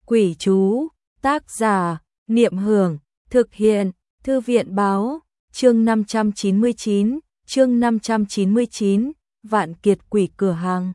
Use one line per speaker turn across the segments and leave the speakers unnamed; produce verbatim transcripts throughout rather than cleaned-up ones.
Quỷ chú, tác giả, Niệm Hưởng, thực hiện, Thư viện báo, chương năm trăm chín mươi chín, chương năm trăm chín mươi chín, Vạn Kiệt Quỷ cửa hàng.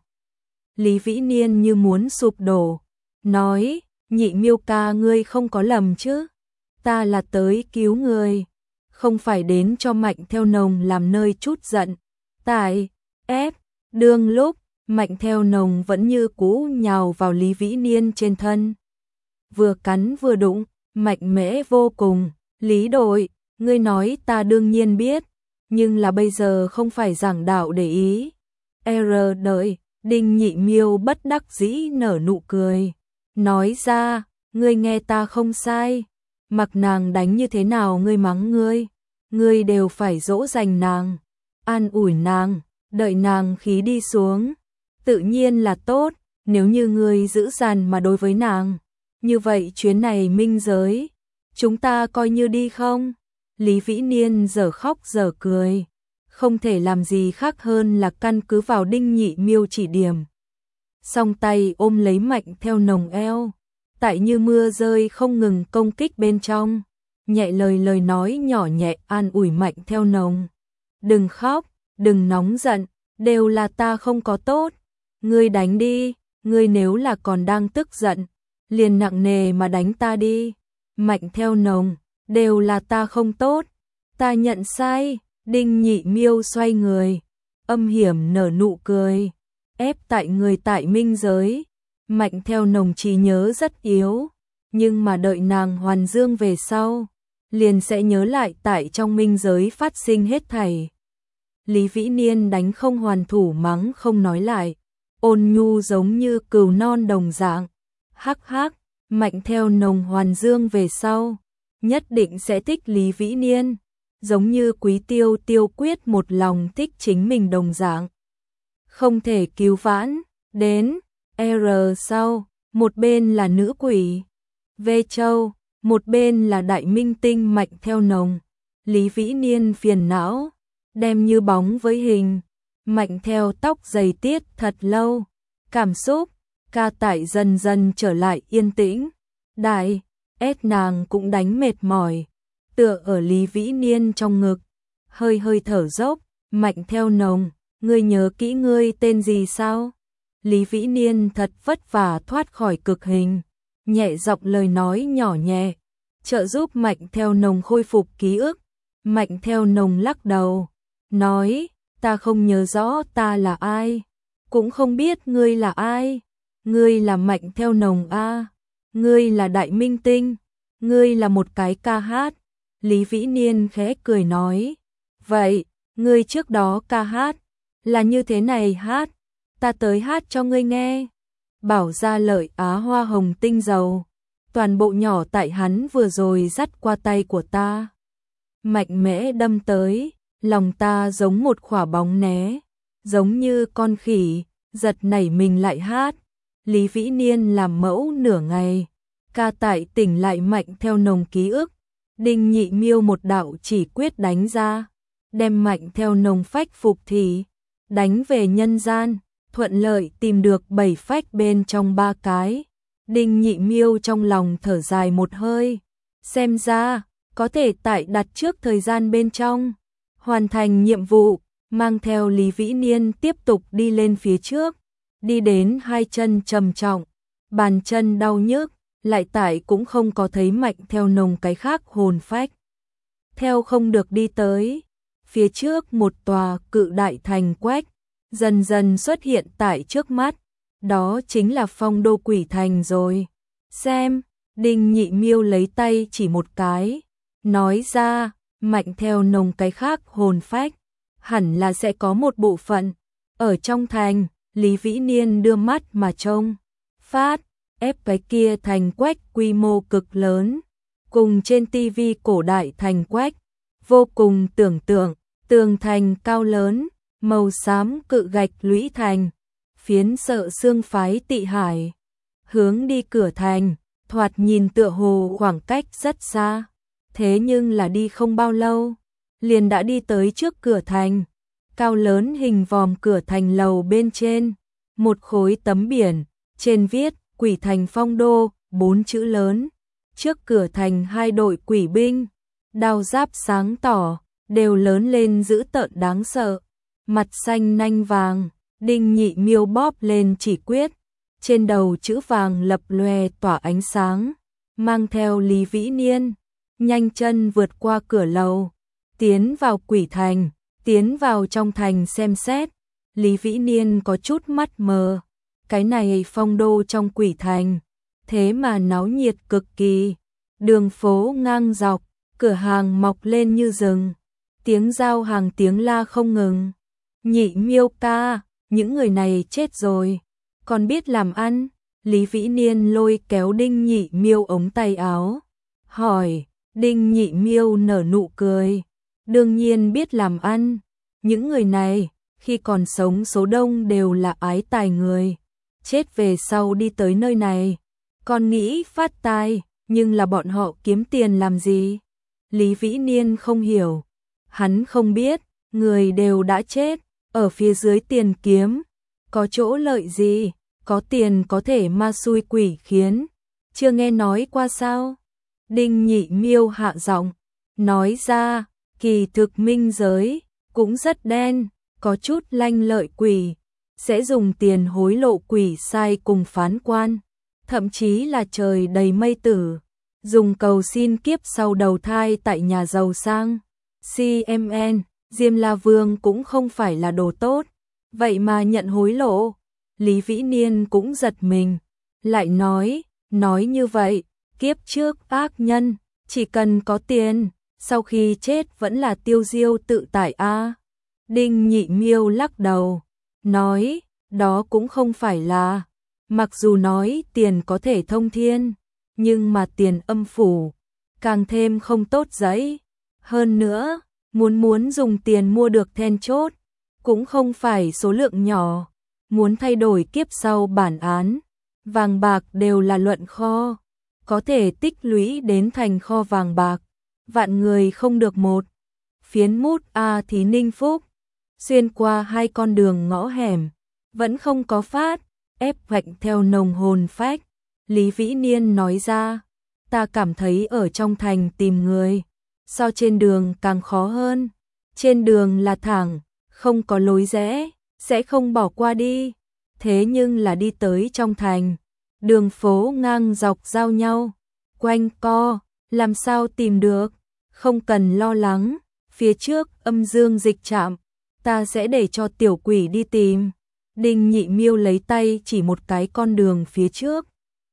Lý Vĩ Niên như muốn sụp đổ, nói, Nhị Miêu ca ngươi không có lầm chứ, ta là tới cứu ngươi, không phải đến cho Mạnh Theo Nồng làm nơi chút giận. Tại, ép, đương lúc, Mạnh Theo Nồng vẫn như cũ nhào vào Lý Vĩ Niên trên thân. Vừa cắn vừa đụng, mạnh mẽ vô cùng. Lý đội, ngươi nói ta đương nhiên biết, nhưng là bây giờ không phải giảng đạo để ý. R đợi, Đinh Nhị Miêu bất đắc dĩ nở nụ cười. Nói ra, ngươi nghe ta không sai. Mặc nàng đánh như thế nào ngươi mắng ngươi. Ngươi đều phải dỗ dành nàng, an ủi nàng, đợi nàng khí đi xuống. Tự nhiên là tốt, nếu như ngươi giữ dằn mà đối với nàng. Như vậy chuyến này minh giới, chúng ta coi như đi không? Lý Vĩ Niên giờ khóc giờ cười, không thể làm gì khác hơn là căn cứ vào Đinh Nhị Miêu chỉ điểm. Song tay ôm lấy Mạnh Theo Nồng eo, tại như mưa rơi không ngừng công kích bên trong, nhẹ lời lời nói nhỏ nhẹ an ủi Mạnh Theo Nồng. Đừng khóc, đừng nóng giận, đều là ta không có tốt, ngươi đánh đi, ngươi nếu là còn đang tức giận, liền nặng nề mà đánh ta đi. Mạnh Theo Nồng, đều là ta không tốt, ta nhận sai. Đinh Nhị Miêu xoay người, âm hiểm nở nụ cười, ép tại người tại minh giới. Mạnh Theo Nồng trí nhớ rất yếu, nhưng mà đợi nàng hoàn dương về sau, liền sẽ nhớ lại tại trong minh giới phát sinh hết thảy. Lý Vĩ Niên đánh không hoàn thủ mắng không nói lại, ôn nhu giống như cừu non đồng dạng. Hắc hắc, Mạnh Theo Nồng hoàn dương về sau, nhất định sẽ thích Lý Vĩ Niên, giống như Quý Tiêu Tiêu quyết một lòng thích chính mình đồng dạng. Không thể cứu vãn, đến, R sau, một bên là nữ quỷ, V Châu, một bên là đại minh tinh Mạnh Theo Nồng. Lý Vĩ Niên phiền não, đem như bóng với hình, Mạnh Theo tóc dày tiết thật lâu, cảm xúc, ca tải dần dần trở lại yên tĩnh. Đại, ép nàng cũng đánh mệt mỏi, tựa ở Lý Vĩ Niên trong ngực, hơi hơi thở dốc. Mạnh Theo Nồng, ngươi nhớ kỹ ngươi tên gì sao? Lý Vĩ Niên thật vất vả thoát khỏi cực hình, nhẹ giọng lời nói nhỏ nhẹ, trợ giúp Mạnh Theo Nồng khôi phục ký ức. Mạnh Theo Nồng lắc đầu, nói, ta không nhớ rõ ta là ai, cũng không biết ngươi là ai. Ngươi là Mạnh Theo Nồng a? Ngươi là đại minh tinh, ngươi là một cái ca hát. Lý Vĩ Niên khẽ cười nói, vậy, ngươi trước đó ca hát, là như thế này hát, ta tới hát cho ngươi nghe. Bảo ra lợi Á hoa hồng tinh dầu, toàn bộ nhỏ tại hắn vừa rồi dắt qua tay của ta. Mạnh mẽ đâm tới, lòng ta giống một quả bóng né, giống như con khỉ, giật nảy mình lại hát. Lý Vĩ Niên làm mẫu nửa ngày, ca tại tỉnh lại Mạnh Theo Nồng ký ức. Đinh Nhị Miêu một đạo chỉ quyết đánh ra, đem Mạnh Theo Nồng phách phục thì, đánh về nhân gian, thuận lợi tìm được bảy phách bên trong ba cái. Đinh Nhị Miêu trong lòng thở dài một hơi, xem ra, có thể tại đặt trước thời gian bên trong, hoàn thành nhiệm vụ, mang theo Lý Vĩ Niên tiếp tục đi lên phía trước. Đi đến hai chân trầm trọng, bàn chân đau nhức, lại tại cũng không có thấy Mạnh Theo Nồng cái khác hồn phách. Theo không được đi tới, phía trước một tòa cự đại thành quách, dần dần xuất hiện tại trước mắt, đó chính là Phong Đô Quỷ Thành rồi. Xem, Đinh Nhị Miêu lấy tay chỉ một cái, nói ra, Mạnh Theo Nồng cái khác hồn phách, hẳn là sẽ có một bộ phận, ở trong thành. Lý Vĩ Niên đưa mắt mà trông, phát, ép cái kia thành quách quy mô cực lớn, cùng trên tivi cổ đại thành quách, vô cùng tưởng tượng, tường thành cao lớn, màu xám cự gạch lũy thành, phiến sợ xương phái Tị Hải. Hướng đi cửa thành, thoạt nhìn tựa hồ khoảng cách rất xa, thế nhưng là đi không bao lâu, liền đã đi tới trước cửa thành. Cao lớn hình vòm cửa thành lầu bên trên, một khối tấm biển, trên viết Quỷ Thành Phong Đô, bốn chữ lớn. Trước cửa thành hai đội quỷ binh, đao giáp sáng tỏ, đều lớn lên dữ tợn đáng sợ. Mặt xanh nanh vàng, Đinh Nhị Miêu bóp lên chỉ quyết, trên đầu chữ vàng lập lòe tỏa ánh sáng, mang theo Lý Vĩ Niên, nhanh chân vượt qua cửa lầu, tiến vào quỷ thành, tiến vào trong thành xem xét. Lý Vĩ Niên có chút mắt mờ, cái này phong đô trong quỷ thành, thế mà náo nhiệt cực kỳ, đường phố ngang dọc, cửa hàng mọc lên như rừng, tiếng giao hàng tiếng la không ngừng. Nhị Miêu ca, những người này chết rồi, còn biết làm ăn. Lý Vĩ Niên lôi kéo Đinh Nhị Miêu ống tay áo, hỏi. Đinh Nhị Miêu nở nụ cười, đương nhiên biết làm ăn, những người này khi còn sống số đông đều là ái tài người, chết về sau đi tới nơi này, còn nghĩ phát tài, nhưng là bọn họ kiếm tiền làm gì? Lý Vĩ Niên không hiểu, hắn không biết, người đều đã chết, ở phía dưới tiền kiếm, có chỗ lợi gì, có tiền có thể ma xui quỷ khiến, chưa nghe nói qua sao? Đinh Nhị Miêu hạ giọng, nói ra, kỳ thực minh giới, cũng rất đen, có chút lanh lợi quỷ, sẽ dùng tiền hối lộ quỷ sai cùng phán quan, thậm chí là trời đầy mây tử, dùng cầu xin kiếp sau đầu thai tại nhà giàu sang. xê em en, Diêm La Vương cũng không phải là đồ tốt, vậy mà nhận hối lộ. Lý Vĩ Niên cũng giật mình, lại nói, nói như vậy, kiếp trước ác nhân, chỉ cần có tiền, sau khi chết vẫn là tiêu diêu tự tại a. À. Đinh Nhị Miêu lắc đầu, nói, đó cũng không phải là, mặc dù nói tiền có thể thông thiên, nhưng mà tiền âm phủ, càng thêm không tốt giấy. Hơn nữa, muốn muốn dùng tiền mua được then chốt, cũng không phải số lượng nhỏ, muốn thay đổi kiếp sau bản án, vàng bạc đều là luận kho, có thể tích lũy đến thành kho vàng bạc, vạn người không được một. Phiến mút A Thí Ninh Phúc, xuyên qua hai con đường ngõ hẻm, vẫn không có phát, ép vạch theo nồng hồn phách. Lý Vĩ Niên nói ra, ta cảm thấy ở trong thành tìm người, so trên đường càng khó hơn, trên đường là thẳng, không có lối rẽ, sẽ không bỏ qua đi, thế nhưng là đi tới trong thành, đường phố ngang dọc giao nhau, quanh co, làm sao tìm được, không cần lo lắng, phía trước âm dương dịch trạm, ta sẽ để cho tiểu quỷ đi tìm. Đinh Nhị Miêu lấy tay chỉ một cái con đường phía trước,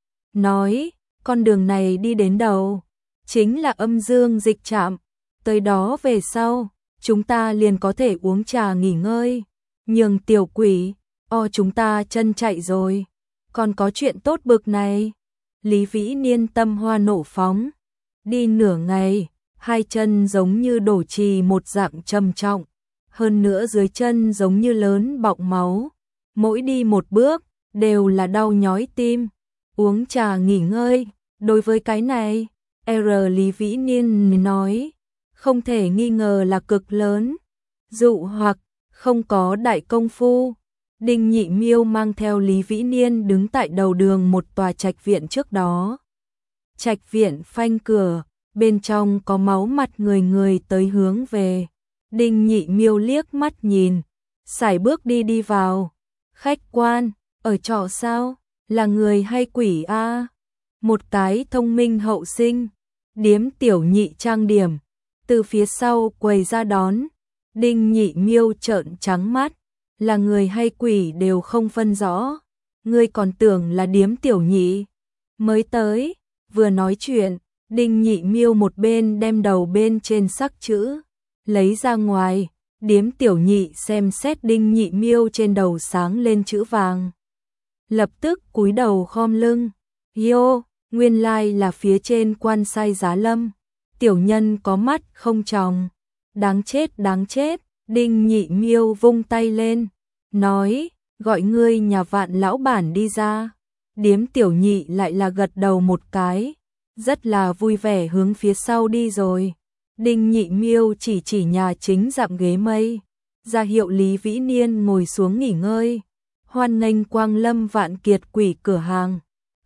nói, con đường này đi đến đầu, chính là âm dương dịch trạm, tới đó về sau, chúng ta liền có thể uống trà nghỉ ngơi, nhường tiểu quỷ, o chúng ta chân chạy rồi, còn có chuyện tốt bực này. Lý Vĩ Niên tâm hoa nộ phóng, đi nửa ngày, hai chân giống như đổ trì một dạng trầm trọng, hơn nữa dưới chân giống như lớn bọng máu, mỗi đi một bước, đều là đau nhói tim, uống trà nghỉ ngơi, đối với cái này, R. Lý Vĩ Niên nói, không thể nghi ngờ là cực lớn, dụ hoặc, không có đại công phu. Đinh Nhị Miêu mang theo Lý Vĩ Niên đứng tại đầu đường một tòa trạch viện trước đó. Trạch viện phanh cửa, bên trong có máu mặt người người tới hướng về. Đinh Nhị Miêu liếc mắt nhìn, sải bước đi đi vào. Khách quan, ở trọ sao, là người hay quỷ a? À? Một cái thông minh hậu sinh, điếm tiểu nhị trang điểm, từ phía sau quầy ra đón. Đinh Nhị Miêu trợn trắng mắt, là người hay quỷ đều không phân rõ, ngươi còn tưởng là điếm tiểu nhị mới tới. Vừa nói chuyện, Đinh Nhị Miêu một bên đem đầu bên trên sắc chữ lấy ra ngoài, điếm tiểu nhị xem xét Đinh Nhị Miêu trên đầu sáng lên chữ vàng, lập tức cúi đầu khom lưng. Yo, nguyên lai là phía trên quan sai Giá Lâm, tiểu nhân có mắt không tròng, đáng chết đáng chết. Đinh Nhị Miêu vung tay lên, nói, gọi ngươi nhà Vạn lão bản đi ra. Điếm tiểu nhị lại là gật đầu một cái, rất là vui vẻ hướng phía sau đi rồi. Đinh Nhị Miêu chỉ chỉ nhà chính dạm ghế mây, ra hiệu Lý Vĩ Niên ngồi xuống nghỉ ngơi. Hoan nghênh quang lâm Vạn Kiệt Quỷ cửa hàng,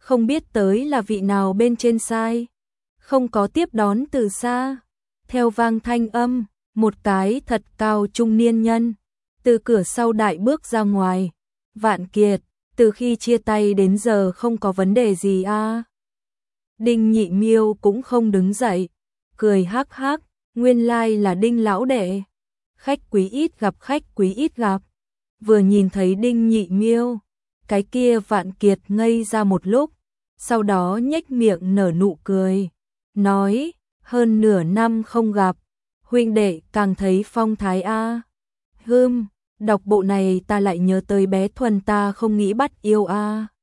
không biết tới là vị nào bên trên sai, không có tiếp đón từ xa. Theo vang thanh âm, một cái thật cao trung niên nhân từ cửa sau đại bước ra ngoài. Vạn Kiệt, từ khi chia tay đến giờ không có vấn đề gì à? Đinh Nhị Miêu cũng không đứng dậy, cười hắc hắc, nguyên lai là Đinh lão đệ. Khách quý ít gặp khách quý ít gặp. Vừa nhìn thấy Đinh Nhị Miêu, cái kia Vạn Kiệt ngây ra một lúc, sau đó nhếch miệng nở nụ cười, nói, hơn nửa năm không gặp, huynh đệ càng thấy phong thái a. Hừm, đọc bộ này ta lại nhớ tới bé Thuần ta không nghĩ bắt yêu a.